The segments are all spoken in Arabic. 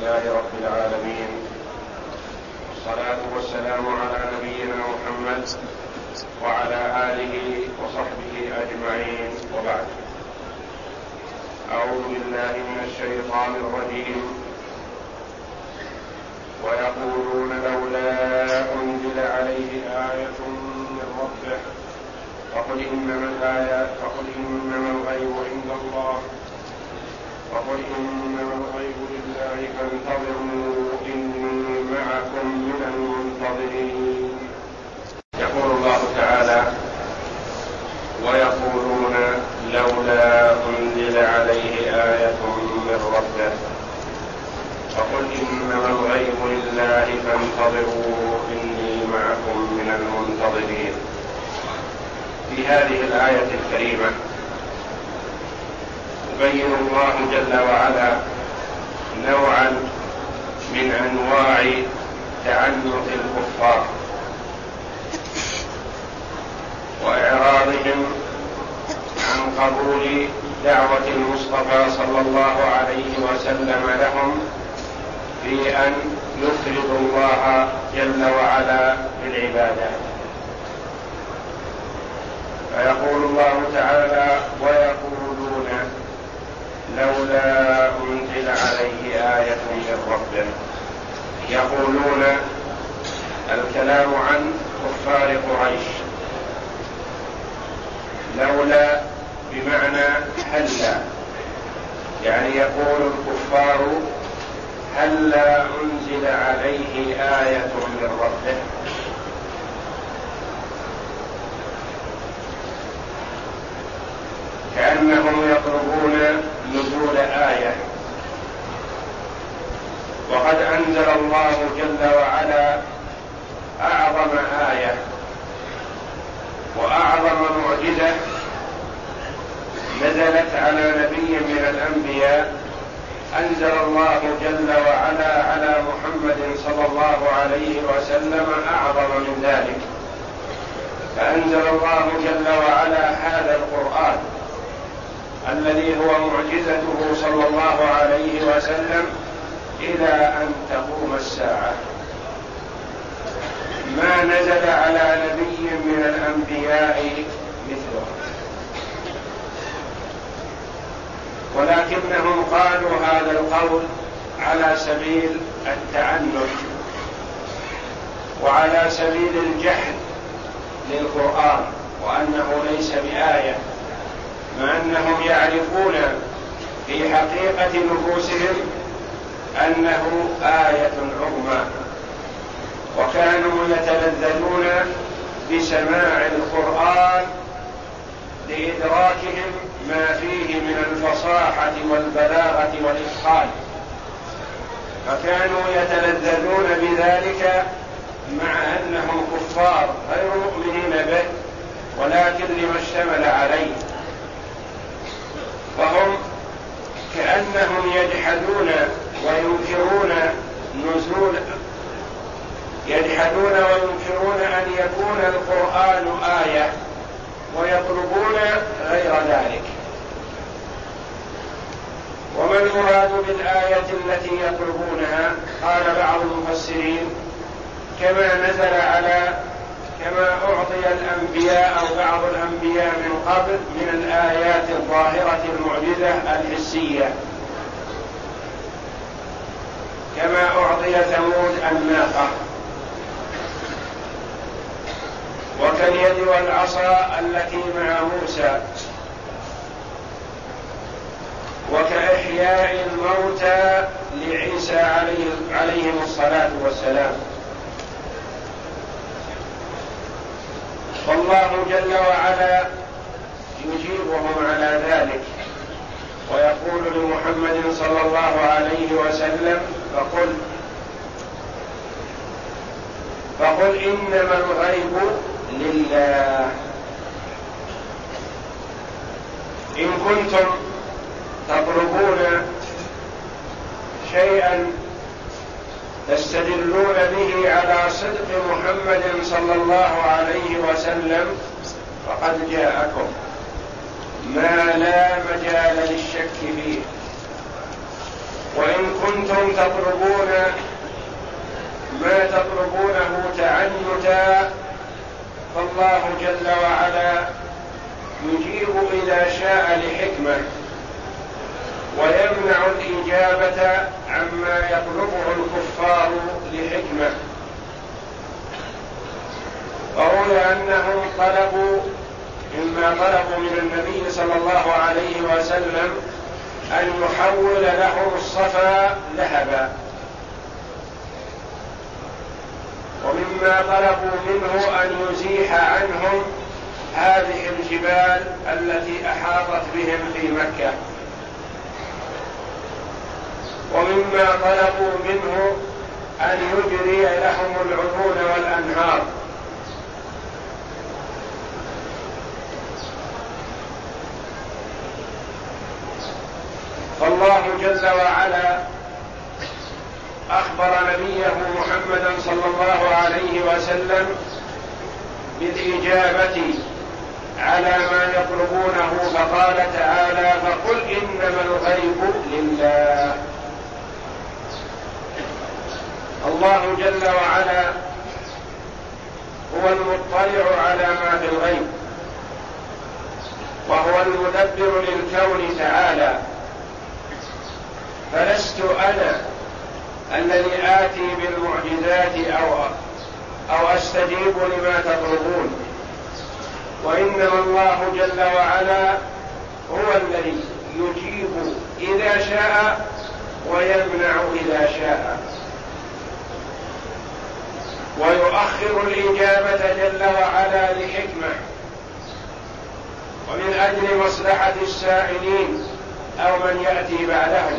لله رب العالمين، والصلاة والسلام على نبينا محمد وعلى آله وصحبه أجمعين، وبعد. أعوذ بالله من الشيطان الرجيم. ويقولون لولا أنزل عليه آية من ربه فقل إنما الغيب عند الله لله فانتظروا إني معكم من المنتظرين. يقول الله تعالى: ويقولون لولا أنزل عليه آية من ربه فقل إنما الغيب لله فانتظروا إني معكم من المنتظرين. في هذه الآية الكريمة يبين الله جل وعلا نوعا من أنواع تعنت الكفار وإعراضهم عن قبول دعوة المصطفى صلى الله عليه وسلم لهم في أن يفردوا الله جل وعلا بالعبادة. فيقول الله تعالى: ويقولون لولا أنزل عليه آية من ربه. يقولون الكلام عن كفار قريش. لولا بمعنى هلا، يعني يقول الكفار هلا أنزل عليه آية من ربه. كأنهم يطلبون نزول آية، وقد أنزل الله جل وعلا أعظم آية وأعظم معجزة نزلت على نبي من الأنبياء. أنزل الله جل وعلا على محمد صلى الله عليه وسلم أعظم من ذلك، فأنزل الله جل وعلا هذا القرآن الذي هو معجزته صلى الله عليه وسلم إلى أن تقوم الساعة. ما نزل على نبي من الأنبياء مثله، ولكنهم قالوا هذا القول على سبيل التعنت وعلى سبيل الجحد للقرآن وأنه ليس بآية، مع أنهم يعرفون في حقيقة نفوسهم أنه آية عظمى، وكانوا يتلذذون بسماع القرآن لإدراكهم ما فيه من الفصاحة والبلاغة والإتقان، فكانوا يتلذذون بذلك مع أنهم كفار غير مؤمنين به، ولكن لما اشتمل عليه. وهم كأنهم يجحدون وينكرون أن يكون القرآن آية، ويطلبون غير ذلك. وما المراد بالآية التي يطلبونها؟ قال بعض المفسرين: كما أعطي الأنبياء أو بعض الأنبياء من قبل من الآيات الظاهرة المعجزة الحسية، كما أعطي ثمود الناقة، وكاليد والعصا التي مع موسى، وكإحياء الموتى لعيسى عليهم الصلاة والسلام. والله جل وعلا يجيبهم على ذلك ويقول لمحمد صلى الله عليه وسلم: فقل إنما الغيب لله. إن كنتم تطلبون شيئا تستدلون به على صدق محمد صلى الله عليه وسلم فقد جاءكم ما لا مجال للشك فيه. وإن كنتم تطلبون فالله جل وعلا يجيب إذا شاء لحكمة، ويمنع الإجابة عما يطلبه الكفار لحكمة. وروي أنهم طلبوا من النبي صلى الله عليه وسلم أن يحول لهم الصفا ذهبا، ومما طلبوا منه أن يزيح عنهم هذه الجبال التي أحاطت بهم في مكة، ومما طلبوا منه أن يجري لهم العيون والأنهار. فالله جل وعلا أخبر نبيه محمدا صلى الله عليه وسلم بالإجابة على ما يطلبونه، فقال تعالى: فقل إنما الغيب لله. الله جل وعلا هو المطلع على ما في الغيب، وهو المدبر للكون تعالى، فلست أنا الذي آتي بالمعجزات أو أستجيب لما تطلبون، وإنما الله جل وعلا هو الذي يجيب إذا شاء ويمنع إذا شاء، ويؤخر الإجابة جل وعلا لحكمة ومن أجل مصلحة السائلين أو من يأتي بعدهم.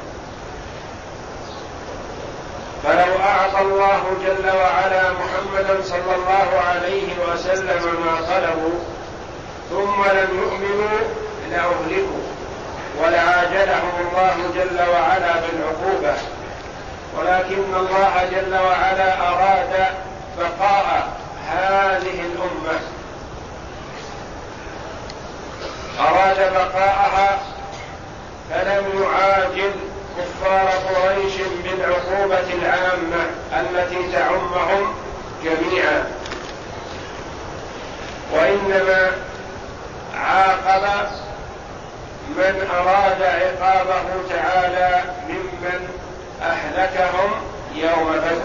فلو أعطى الله جل وعلا محمدا صلى الله عليه وسلم ما طلبوا ثم لم يؤمنوا لأهلكوا، ولعاجلهم الله جل وعلا بالعقوبة، ولكن الله جل وعلا أراد بقاء هذه الأمة، أراد بقاءها، فلم يعاجل كفار قريش بالعقوبة العامة التي تعمهم جميعا، وإنما عاقب من أراد عقابه تعالى ممن أهلكهم يوم بدر.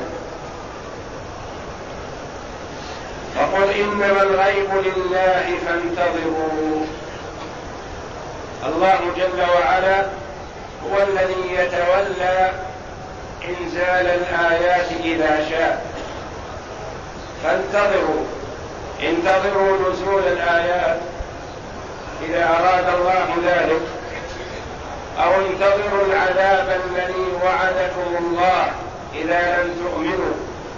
فقل إنما الغيب لله فانتظروا. الله جل وعلا هو الذي يتولى إنزال الآيات إذا شاء، فانتظروا، انتظروا نزول الآيات إذا أراد الله ذلك، أو انتظروا العذاب الذي وعدكم الله إذا لم تؤمنوا.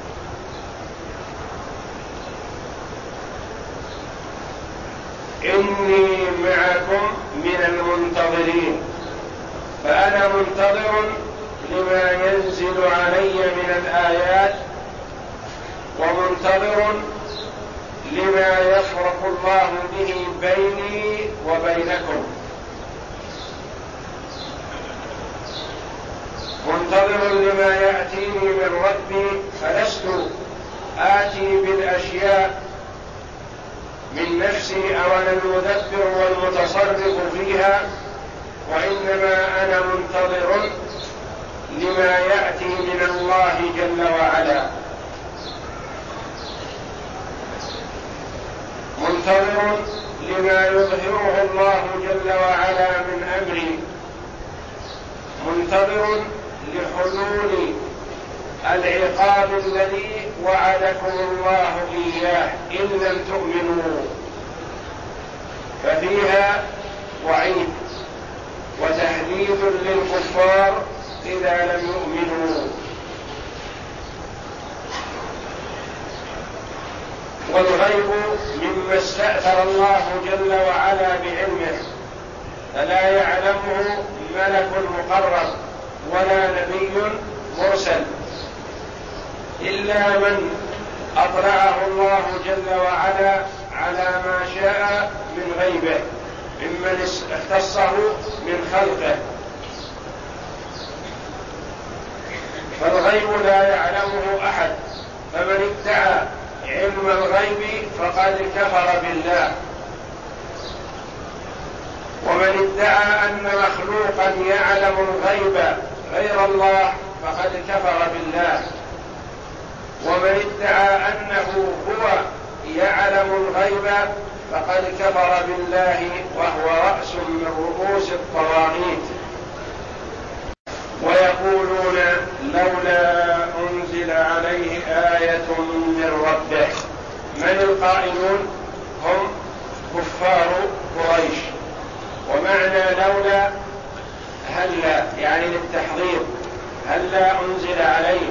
إني معكم من المنتظرين، فأنا منتظر لما ينزل علي من الآيات، ومنتظر لما يفرق الله به بيني وبينكم، منتظر لما يأتيني من ربي، فلست آتي بالأشياء من نفسي أو أنا المدبر والمتصرف فيها، وإنما أنا منتظر لما يأتي من الله جل وعلا، منتظر لما يظهره الله جل وعلا من أمري، منتظر لحلول العقاب الذي وعدكم الله إياه إن لم تؤمنوا، ففيها وعيد وتهديد للكفار إذا لم يؤمنوا. والغيب مما استأثر الله جل وعلا بعلمه، فلا يعلمه ملك مقرب ولا نبي مرسل، إلا من أطلعه الله جل وعلا على ما شاء من غيبه ممن اختصه من خلقه. فالغيب لا يعلمه أحد، فمن ادعى علم الغيب فقد كفر بالله. ومن ادعى أن مخلوقا يعلم الغيب غير الله فقد كفر بالله. ومن ادعى أنه هو يعلم الغيب فقد كفر بالله وهو رأس من رؤوس الطواغيت. ويقولون لولا أنزل عليه آية من ربه. من القائلون؟ هم كفار قريش. ومعنى لولا هلا يعني للتحضير، هلا أنزل عليه.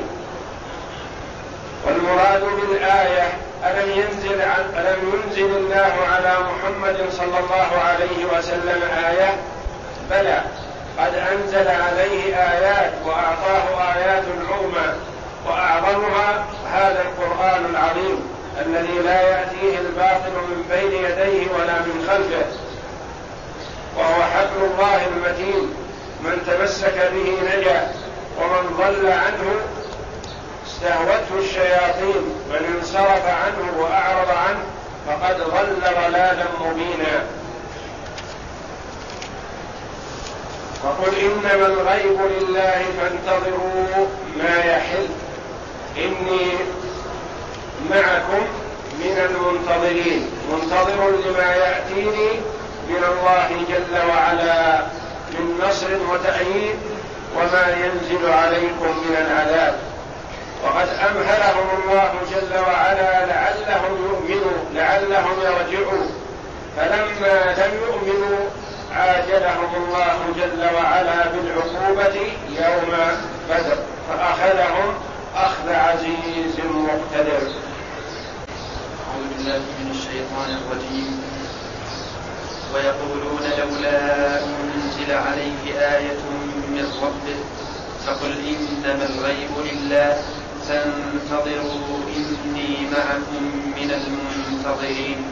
والمراد بالآية ألم ينزل الله على محمد صلى الله عليه وسلم آية؟ بلى، قد أنزل عليه آيات وأعطاه آيات عظمى، وأعظمها هذا القرآن العظيم الذي لا يأتيه الباطل من بين يديه ولا من خلفه، وهو حبل الله المتين، من تمسك به نجا، ومن ضل عنه استهوته الشياطين، من انصرف عنه وأعرض عنه فقد ضل ضلالا مبينا. وقل إنما الغيب لله فانتظروا ما يحل إني معكم من المنتظرين، منتظر لما يأتيني من الله جل وعلا من نصر وتأييد وما ينزل عليكم من العذاب. وقد أمهلهم الله جل وعلا لعلهم يؤمنوا، لعلهم يرجعوا، فلما لم يؤمنوا عاجلهم الله جل وعلا بالعقوبة يوم بدر، فأخذهم أخذ عزيز مقتدر. أعوذ بالله من الشيطان الرجيم. ويقولون لولا أنزل عليه آية من ربه فقل إنما الغيب لله فانتظروا إني معكم من المنتظرين.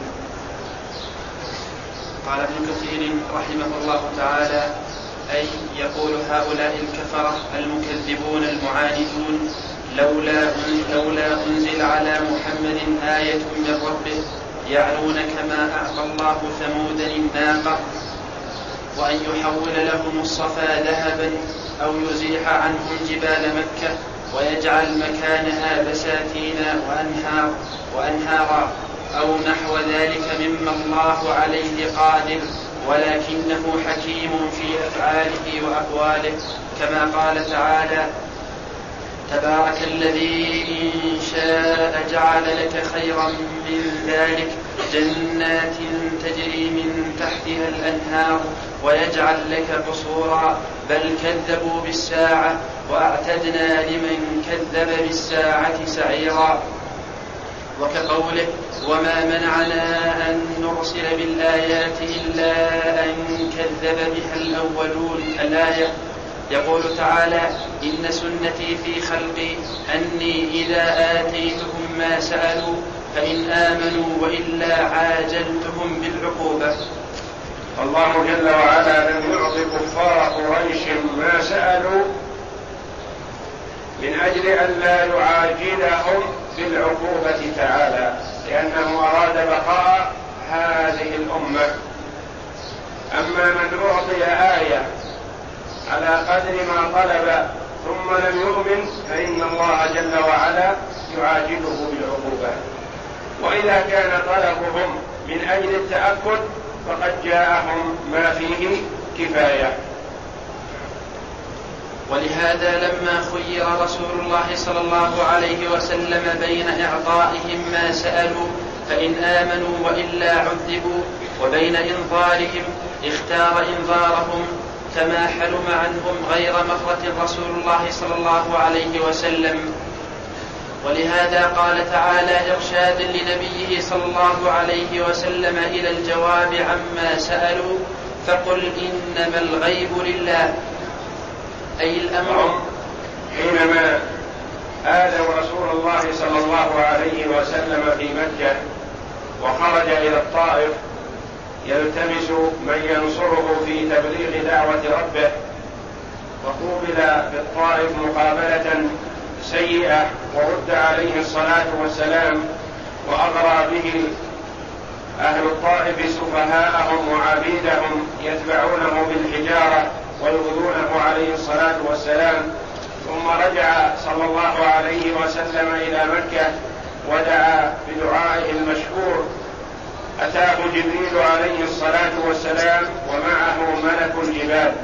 قال ابن كثير رحمه الله تعالى: أي يقول هؤلاء الكفرة المكذبون المعاندون لولا أنزل على محمد آية من ربه، يعنون كما أعطى الله ثمودا الناقة وأن يحول لهم الصفا ذهبا أو يزيح عنهم جبال مكة ويجعل مكانها بساتين وأنهارا أو نحو ذلك مما الله عليه قادر، ولكنه حكيم في أفعاله وأقواله، كما قال تعالى: تبارك الذي إن شاء جعل لك خيرا من ذلك جنات تجري من تحتها الأنهار ويجعل لك قصورا بل كذبوا بالساعة وأعتدنا لمن كذب بالساعة سعيرا. وكقوله: وما منعنا أن نرسل بالآيات إلا أن كذب بها الأولون. الآية. يقول تعالى: إن سنتي في خلقي أني إذا آتيتهم ما سألوا فإن آمنوا وإلا عاجلتهم بالعقوبة. الله جل وعلا لم يعط كفار قريش ما سألوا من أجل أن لا يعاجلهم بالعقوبة تعالى، لأنه أراد بقاء هذه الأمة. أما من أعطي آية على قدر ما طلب ثم لم يؤمن فإن الله جل وعلا يعاجله بالعقوبة. وإذا كان طلبهم من أجل التأكد فقد جاءهم ما فيه كفاية. ولهذا لما خير رسول الله صلى الله عليه وسلم بين إعطائهم ما سألوا فإن آمنوا وإلا عذبوا وبين إنظارهم اختار إنظارهم، كما حلم عنهم غير مخرة رسول الله صلى الله عليه وسلم. ولهذا قال تعالى إرشادا لنبيه صلى الله عليه وسلم إلى الجواب عما سألوا: فقل إنما الغيب لله. أي الأمر حينما آذوا رسول الله صلى الله عليه وسلم في مكة وخرج إلى الطائف يلتمس من ينصره في تبليغ دعوة ربه، وقوبل بالطائف مقابلة سيئة ورد عليه الصلاة والسلام وأغرى به أهل الطائف سفهاءهم وعبيدهم يتبعونه بالحجارة ويؤذونه عليه الصلاة والسلام. ثم رجع صلى الله عليه وسلم إلى مكة ودعا بدعائه المشهور. أتاه جبريل عليه الصلاة والسلام ومعه ملك الجبال،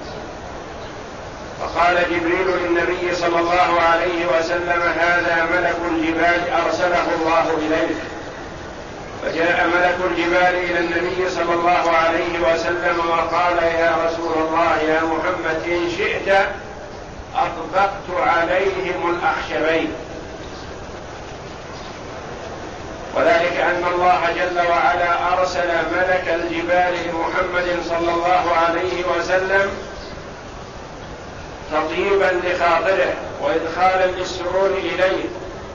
فقال جبريل للنبي صلى الله عليه وسلم: هذا ملك الجبال أرسله الله إليك. فجاء ملك الجبال إلى النبي صلى الله عليه وسلم وقال: يا رسول الله يا محمد، إن شئت أطبقت عليهم الأخشبين. وذلك أن الله جل وعلا أرسل ملك الجبال لمحمد صلى الله عليه وسلم تطيبا لخاطره وإدخالا للسرور إليه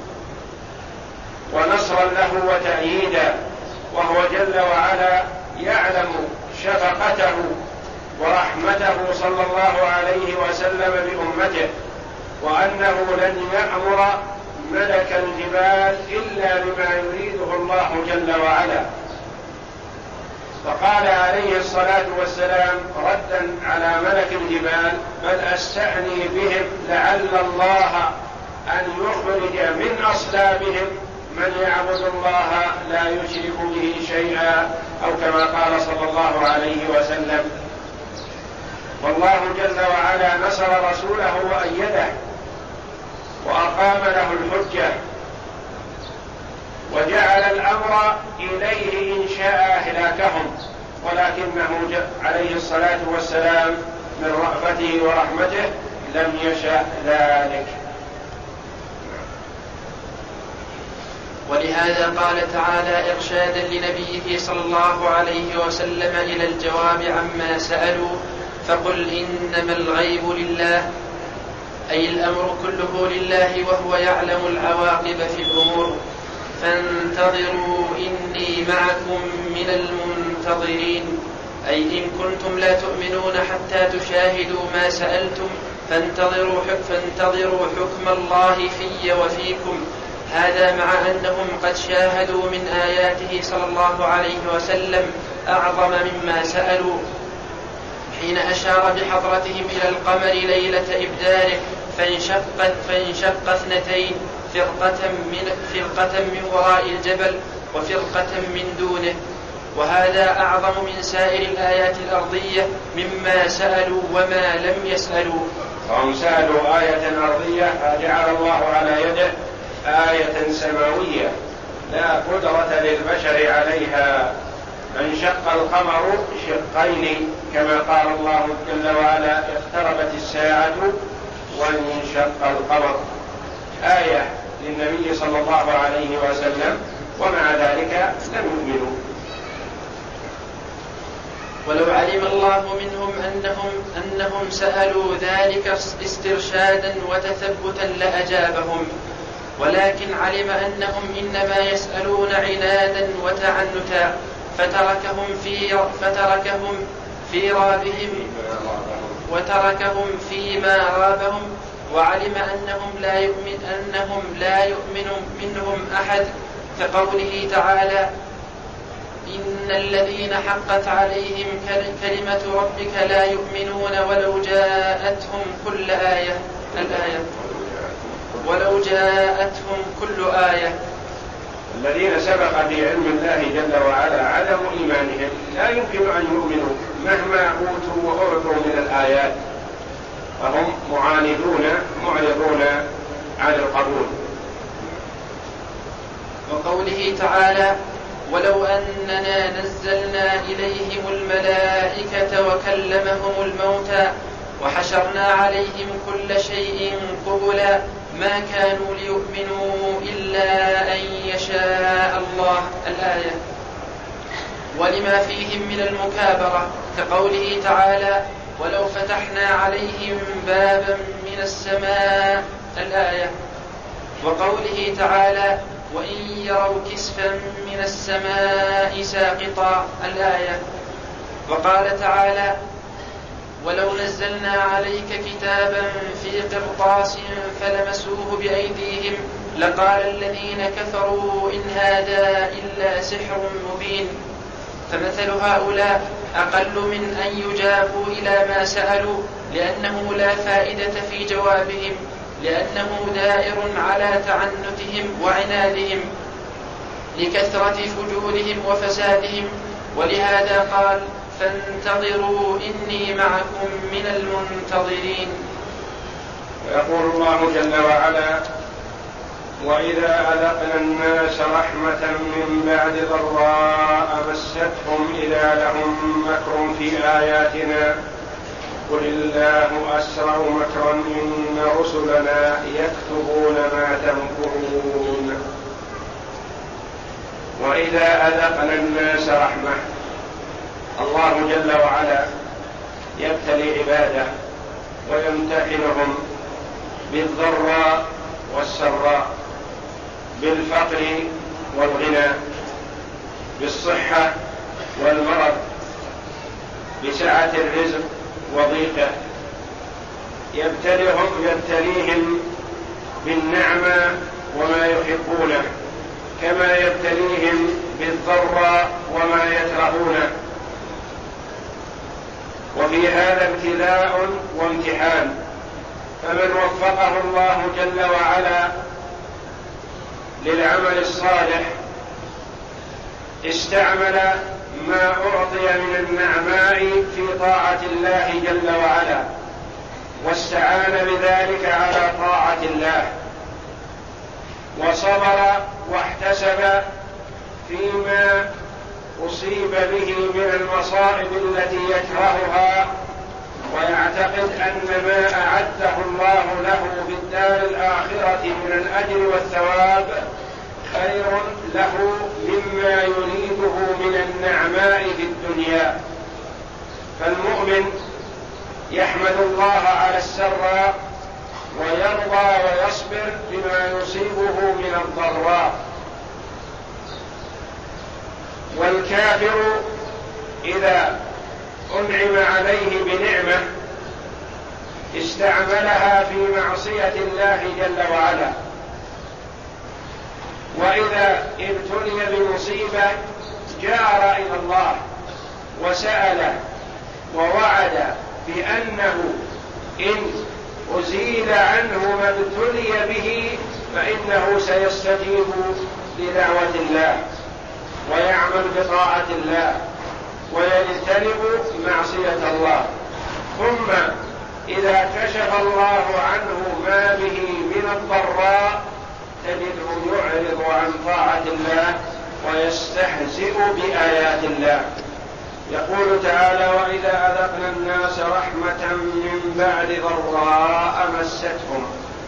ونصرا له وتأييدا، وهو جل وعلا يعلم شفقته ورحمته صلى الله عليه وسلم بأمته، وأنه لن يأمر ملك الجبال إلا بما يريده الله جل وعلا. فقال عليه الصلاة والسلام ردا على ملك الجبال: بل أستعني بهم لعل الله أن يخرج من أصلابهم من يعبد الله لا يشرك به شيئا، أو كما قال صلى الله عليه وسلم. والله جل وعلا نصر رسوله وأيده وأقام له الحجة وجعل الأمر إليه إن شاء أهلاكهم، ولكنه عليه الصلاة والسلام من رأفته ورحمته لم يشأ ذلك. ولهذا قال تعالى إرشادا لنبيه صلى الله عليه وسلم إلى الجواب عما سألوا: فقل إنما الغيب لله، أي الأمر كله لله وهو يعلم العواقب في الأمور، فانتظروا إني معكم من المنتظرين، أي إن كنتم لا تؤمنون حتى تشاهدوا ما سألتم فانتظروا حكم الله في وفيكم. هذا مع أنهم قد شاهدوا من آياته صلى الله عليه وسلم أعظم مما سألوا، حين أشار بحضرتهم إلى القمر ليلة إبداره فانشق اثنتين، فرقة من وراء الجبل وفرقة من دونه، وهذا أعظم من سائر الآيات الأرضية مما سألوا وما لم يسألوا. فهم سألوا آية أرضية فجعل الله على يده آية سماوية لا قدرة للبشر عليها. فانشق القمر شقين كما قال الله جل وعلا: اقتربت الساعة وانشق القمر، آية للنبي صلى الله عليه وسلم، ومع ذلك لم يؤمنوا. ولو علم الله منهم أنهم سألوا ذلك استرشادا وتثبتا لأجابهم، ولكن علم أنهم إنما يسألون عنادا وتعنتا فتركهم فيما رابهم، وعلم أنهم لا يؤمن منهم أحد، كقوله تعالى: إن الذين حقت عليهم كلمة ربك لا يؤمنون ولو جاءتهم كل آية الذين سبق بعلم الله جل وعلا عدم إيمانهم لا يمكن أن يؤمنوا مهما أوتوا وأعطوا من الآيات، فهم معاندون معرضون عن القبول. وقوله تعالى: ولو أننا نزلنا إليهم الملائكة وكلمهم الموتى وحشرنا عليهم كل شيء قبلا ما كانوا ليؤمنوا إلا أن يشاء الله، الآية. ولما فيهم من المكابرة، كقوله تعالى: ولو فتحنا عليهم بابا من السماء، الآية. وقوله تعالى: وإن يروا كسفا من السماء ساقطا، الآية. وقال تعالى: ولو نزلنا عليك كتابا في قرطاس فلمسوه بأيديهم لقال الذين كفروا إن هذا إلا سحر مبين. فمثل هؤلاء أقل من أن يجابوا إلى ما سألوا، لأنه لا فائدة في جوابهم، لأنه دائر على تعنتهم وعنادهم لكثرة فجورهم وفسادهم. ولهذا قال: فانتظروا إني معكم من المنتظرين. ويقول الله جل وعلا: وإذا أذقنا الناس رحمة من بعد ضراء مستهم إذا لهم مكر في آياتنا قل الله أسرع مكرا إن رسلنا يكتبون ما تمكرون. وإذا أذقنا الناس رحمة، الله جل وعلا يبتلي عباده ويمتحنهم بالضراء والسراء، بالفقر والغنى، بالصحة والمرض، بسعة الرزق وضيقه. يبتليهم بالنعمة وما يحبونه، كما يبتليهم بالضراء وما يكرهونه. وفي هذا ابتلاء وامتحان، فمن وفقه الله جل وعلا للعمل الصالح استعمل ما أعطي من النعماء في طاعة الله جل وعلا، واستعان بذلك على طاعة الله، وصبر واحتسب فيما أصيب به من المصائب التي يكرهها، ويعتقد أن ما أعده الله له في الدار الآخرة من الأجر والثواب خير له مما يريده من النعماء في الدنيا. فالمؤمن يحمد الله على السراء ويرضى ويصبر بما يصيبه من الضراء. والكافر إذا أنعم عليه بنعمة استعملها في معصية الله جل وعلا، وإذا ابتلي بمصيبة جار إلى الله وسأل ووعد بأنه إن أزيل عنه ما ابتلي به فإنه سيستجيب لدعوة الله ويعمل بطاعة الله ويجتنب معصية الله. ثم إذا كشف الله عنه ما به من الضراء تجده يعرض عن طاعة الله ويستهزئ بآيات الله. يقول تعالى: وإذا أذقنا الناس رحمة من بعد ضراء مستهم.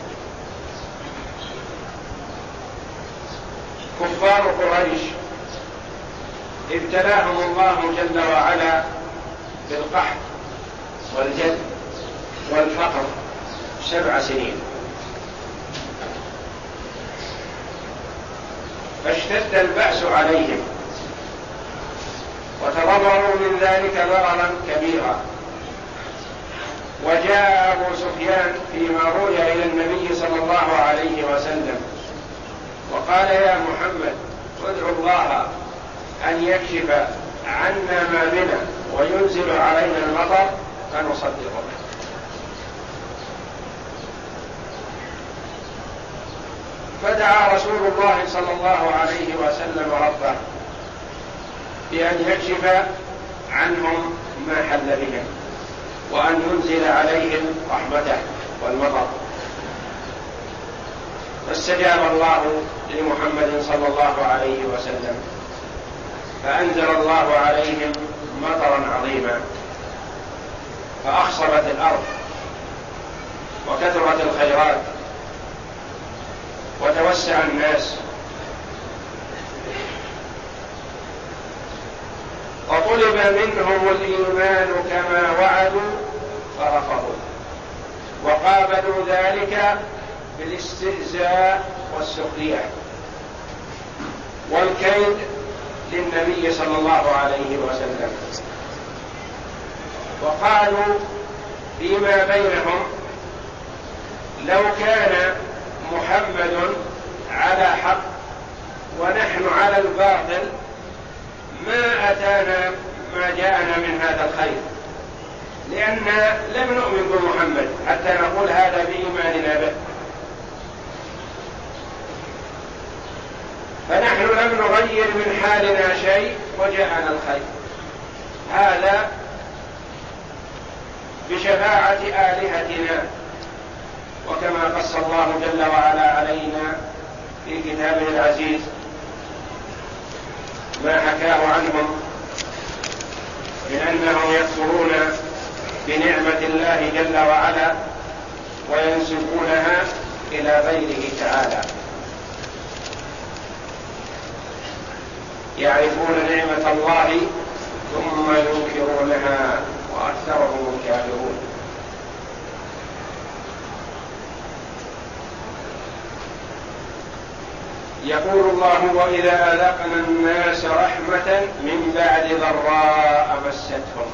كفار قريش ابتلاهم الله جل وعلا بالقحط والجد والفقر 7 سنين، فاشتد البأس عليهم وتضرروا من ذلك ضررا كبيرا. وجاء أبو سفيان فيما روي إلى النبي صلى الله عليه وسلم وقال: يا محمد ادعو الله أن يكشف عنا ما بنا وينزل علينا المطر فنصدقه. فدعا رسول الله صلى الله عليه وسلم ربه بأن يكشف عنهم ما حل بهم وأن ينزل عليهم رحمته والمطر. فاستجاب الله لمحمد صلى الله عليه وسلم، فأنزل الله عليهم مطرا عظيما، فأخصبت الأرض وكثرت الخيرات وتوسع الناس، وطلب منهم الإيمان كما وعدوا فرفضوا، وقابلوا ذلك بالاستهزاء والسخرية والكيد للنبي صلى الله عليه وسلم، وقالوا فيما بينهم لو كان محمد على حق ونحن على الباطل ما أتانا ما جاءنا من هذا الخير، لأننا لم نؤمن بمحمد حتى نقول هذا بإيماننا به، فنحن لم نغير من حالنا شيء وجاءنا الخير. هذا بشفاعة آلهتنا، وكما قص الله جل وعلا علينا في كتابه العزيز ما حكاه عنهم من أنهم يكفرون بنعمة الله جل وعلا وينسبونها إلى غيره تعالى، يعرفون نعمة الله ثم ينكرونها وأكثرهم الكافرون. يقول الله: وإذا أذقنا الناس رحمة من بعد ضراء مستهم.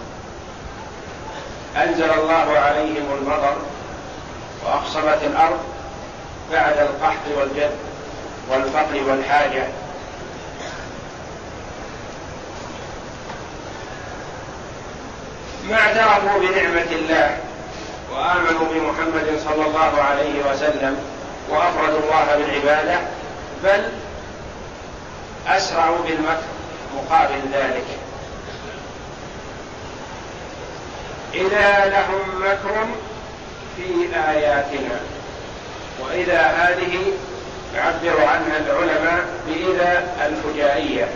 أنزل الله عليهم المطر وأخصبت الأرض بعد القحط والجد والفقر والحاجة، ما اعترفوا بنعمة الله وآمنوا بمحمد صلى الله عليه وسلم وأفردوا الله بالعبادة، بل أسرعوا بالمكر مقابل ذلك. إذا لهم مكر في آياتنا، وإذا هذه يعبر عنها العلماء بإذا الفجائية،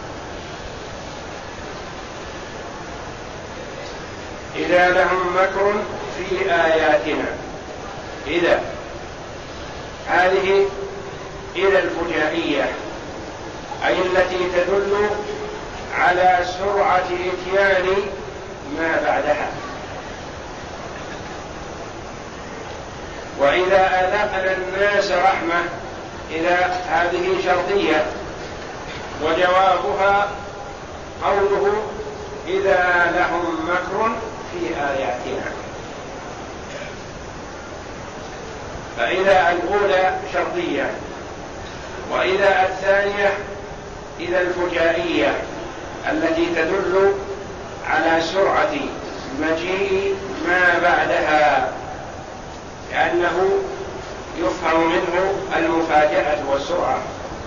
إذا لهم مكر في آياتنا. إذا هذه إذا الفجائية، أي التي تدل على سرعة إتيان ما بعدها. وإذا أذقنا الناس رحمة، إذا هذه شرطية، وجوابها قوله: إذا لهم مكر في آياتنا. فإذا الأولى شرطية، وإذا الثانية إذا الفجائية التي تدل على سرعة مجيء ما بعدها، لأنه يفهم منه المفاجأة والسرعة.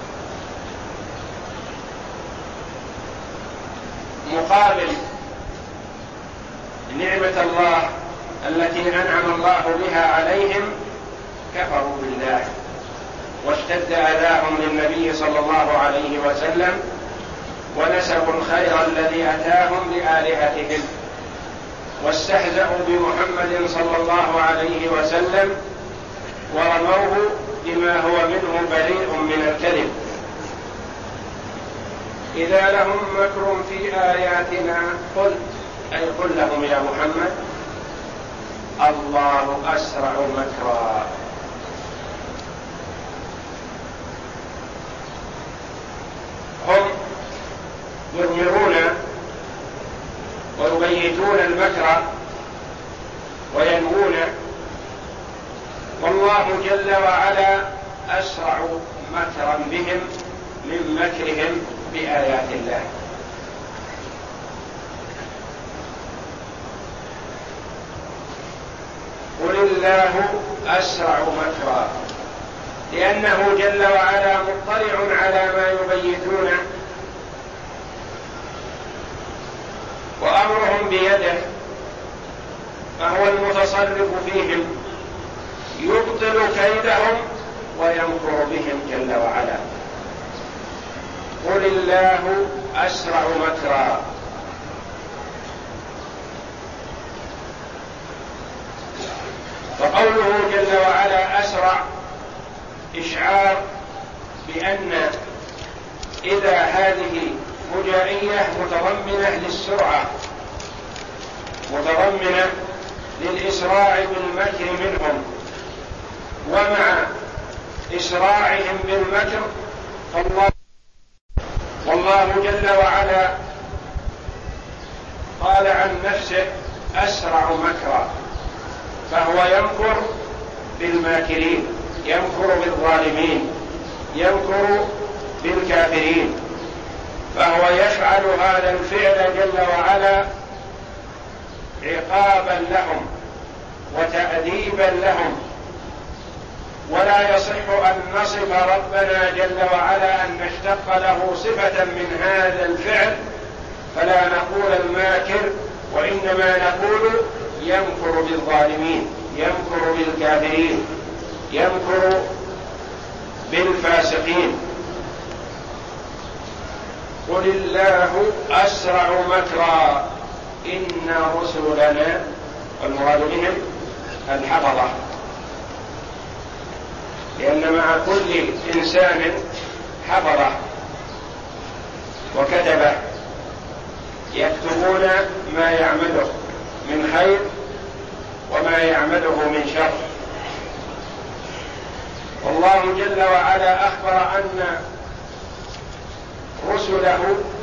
مقابل نعمة الله التي أنعم الله بها عليهم كفروا بالله واشتد أذاهم للنبي صلى الله عليه وسلم، ونسبوا الخير الذي أتاهم لآلهتهم، واستهزأوا بمحمد صلى الله عليه وسلم، ورموه بما هو منه بريء من الكذب. إذا لهم مكر في آياتنا قل، أي قل لهم يا محمد: الله أسرع مكرا. هم يضمرون ويبيتون المكر وينوونه، والله جل وعلا أسرع مكرا بهم من مكرهم بآيات الله. قل الله أسرع مكرا، لأنه جل وعلا مطلع على ما يبيتونه، وأمرهم بيده، فهو المتصرف فيهم، يبطل كيدهم ويمكر بهم جل وعلا. قل الله أسرع مكرا. وقوله جل وعلا أسرع إشعار بأن إذا هذه فجائية متضمنة للسرعة، متضمنة للإسراع بالمكر منهم، ومع إسراعهم بالمكر والله جل وعلا قال عن نفسه أسرع مكرا، يمكر بالماكرين، يمكر بالظالمين، يمكر بالكافرين، فهو يفعل هذا الفعل جل وعلا عقابا لهم وتأديبا لهم. ولا يصح أن نصف ربنا جل وعلا أن نشتق له صفة من هذا الفعل، فلا نقول الماكر، وإنما نقول يمكر بالظالمين، يمكر بالكافرين، يمكر بالفاسقين. قل الله أسرع مكرا إن رسلنا، والمراد بهم الحفظة، لأن مع كل إنسان حفظة وكتبه يكتبون ما يعمله من خير وما يعمله من شر. والله جل وعلا أخبر أن رسله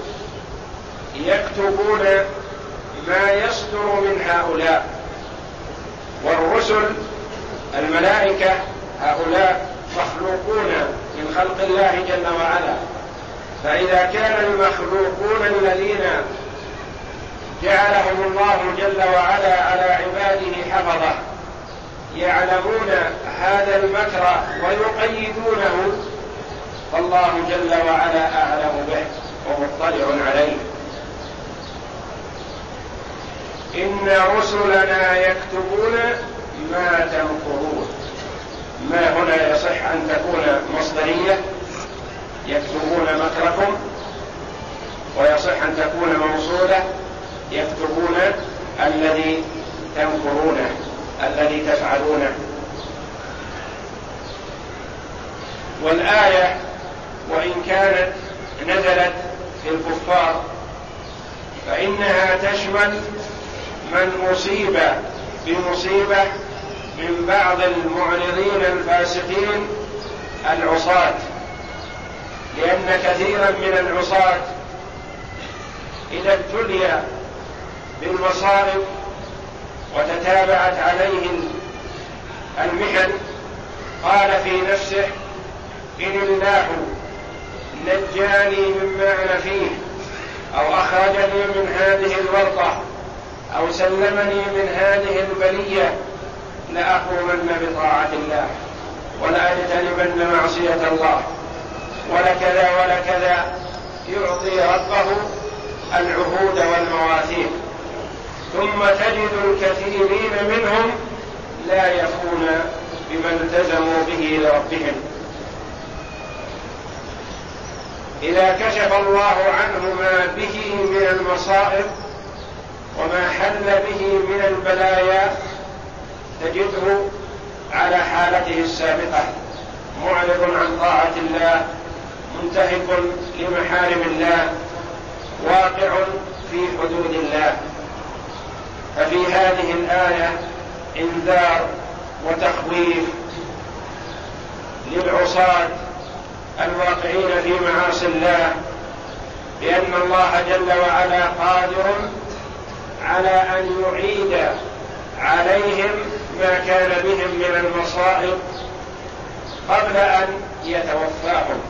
يكتبون ما يصدر من هؤلاء، والرسل الملائكة هؤلاء مخلوقون من خلق الله جل وعلا، فإذا كان المخلوقون الذين جعلهم الله جل وعلا على عباده حفظة يعلمون هذا المكر ويقيدونه، فالله جل وعلا أعلم به ومطلع عليه. إن رسلنا يكتبون ما تمكرون، ما هنا يصح أن تكون مصدرية يكتبون مكركم، ويصح أن تكون موصولة يكتبون الذي تمكرونه، الذي تفعلونه. والآية وإن كانت نزلت في الكفار فإنها تشمل من أصيب بمصيبة من بعض المعرضين الفاسقين العصاة، لأن كثيرا من العصاة إذا ابتلي بالمصائب وتتابعت عليه المحن قال في نفسه إن الله نجاني مما أنا فيه، أو أخرجني من هذه الورطة، أو سلمني من هذه البلية، لأقومن بطاعة الله ولأجتنبن معصية الله، ولكذا ولكذا، يعطي ربه العهود والمواثيق. ثم تجد الكثيرين منهم لا يفون بما التزموا به لربهم. إذا كشف الله عنه ما به من المصائب وما حل به من البلايا تجده على حالته السابقة، معرض عن طاعة الله، منتهك لمحارم الله، واقع في حدود الله. ففي هذه الآية إنذار وتخويف للعصاة الواقعين في معاصي الله، بأن الله جل وعلا قادر على أن يعيد عليهم ما كان بهم من المصائب قبل أن يتوفاهم.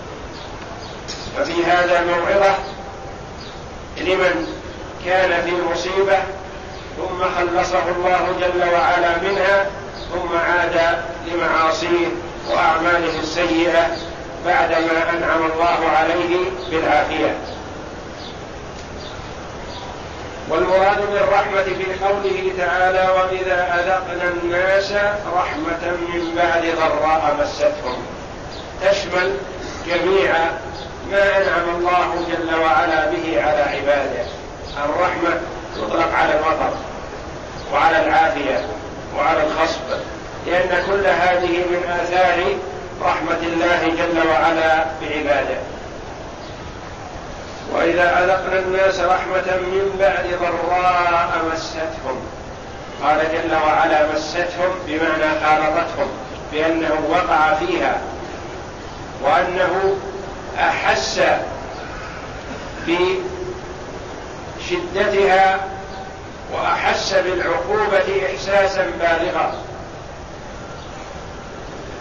ففي هذا موعظة لمن كان في مصيبة ثم خلصه الله جل وعلا منها، ثم عاد لمعاصيه وأعماله السيئة بعدما أنعم الله عليه بالعافية. والمراد بالرحمة في قوله تعالى وإذا أذقنا الناس رحمة من بعد ضراء مستهم، تشمل جميع ما أنعم الله جل وعلا به على عباده. الرحمة تطلق على المطر وعلى العافية وعلى الخصب، لأن كل هذه من آثار رحمة الله جل وعلا بعباده. وإذا أذقنا الناس رحمة من بعد ضراء مستهم، قال جل وعلا مستهم بمعنى خالطتهم، بأنه وقع فيها وأنه أحس بشدتها وأحس بالعقوبة إحساسا بالغا،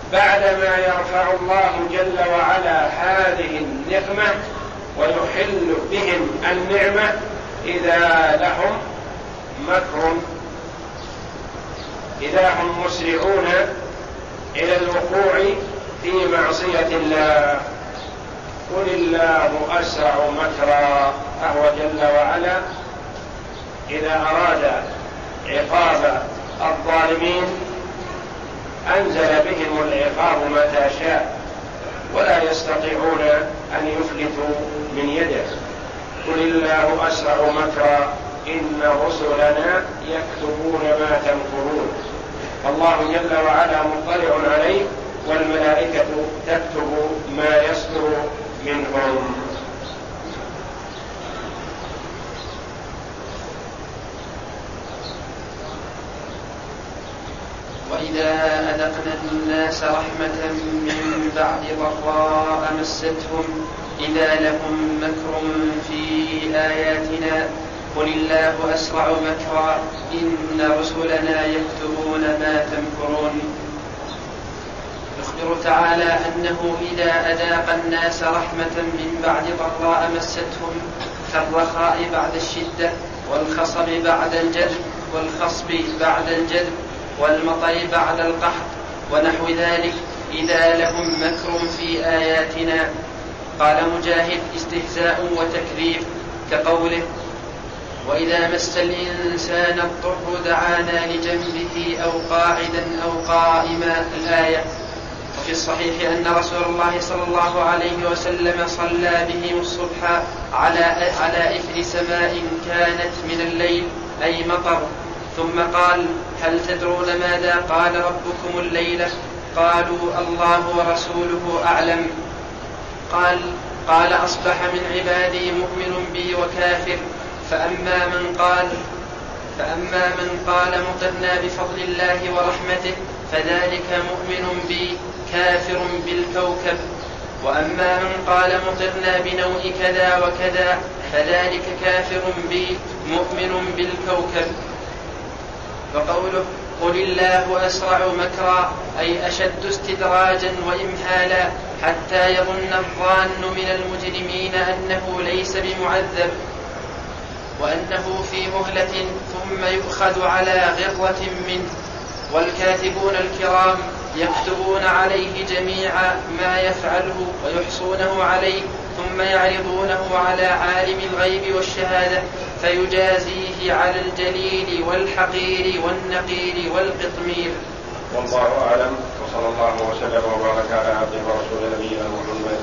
بعدما يرفع الله جل وعلا هذه النقمة ويحل بهم النعمة إذا لهم مكر، إذا هم مسرعون إلى الوقوع في معصية الله. قل الله أسرع مكرا. فهو جل وعلا إذا أراد عقاب الظالمين أنزل بهم العقاب متى شاء، ولا يستطيعون أن يفلتوا من يده. قل الله أسرع مكرا إن رسلنا يكتبون ما تمكرون. الله جل وعلا مطلع عليه، والملائكة تكتب ما يصدر منهم. وإذا أذقنا الناس رحمة من بعد ضراء مستهم إذا لهم مكر في آياتنا قل الله أسرع مكرا إن رسلنا يكتبون ما تمكرون. يخبر تعالى أنه إذا أذاق الناس رحمة من بعد ضراء مستهم كالرخاء بعد الشدة والخصب بعد الجذب والمطر بعد القحط ونحو ذلك، إذا لهم مكر في آياتنا. قال مجاهد استهزاء وتكذيب، كقوله وإذا مس الإنسان الضر دعانا لجنبه أو قاعدا أو قائما، الآية. وفي الصحيح أن رسول الله صلى الله عليه وسلم صلى بهم الصبح على إثر سماء كانت من الليل أي مطر، ثم قال هل تدرون ماذا قال ربكم الليلة؟ قالوا الله ورسوله أعلم. قال أصبح من عبادي مؤمن بي وكافر، فأما من قال مطرنا بفضل الله ورحمته فذلك مؤمن بي كافر بالكوكب، وأما من قال مطرنا بنوء كذا وكذا فذلك كافر بي مؤمن بالكوكب. وقوله قل الله أسرع مكرا أي أشد استدراجا وإمهالا حتى يظن الظان من المجرمين أنه ليس بمعذب وأنه في مهلة ثم يؤخذ على غرة منه. والكاتبون الكرام يكتبون عليه جميع ما يفعله ويحصونه عليه، ثم يعرضونه على عالم الغيب والشهادة فيجازيه على الجليل والحقير والنقير والقطمير. والله أعلم، وصلى الله وسلم وبارك على عبده ورسوله نبينا محمد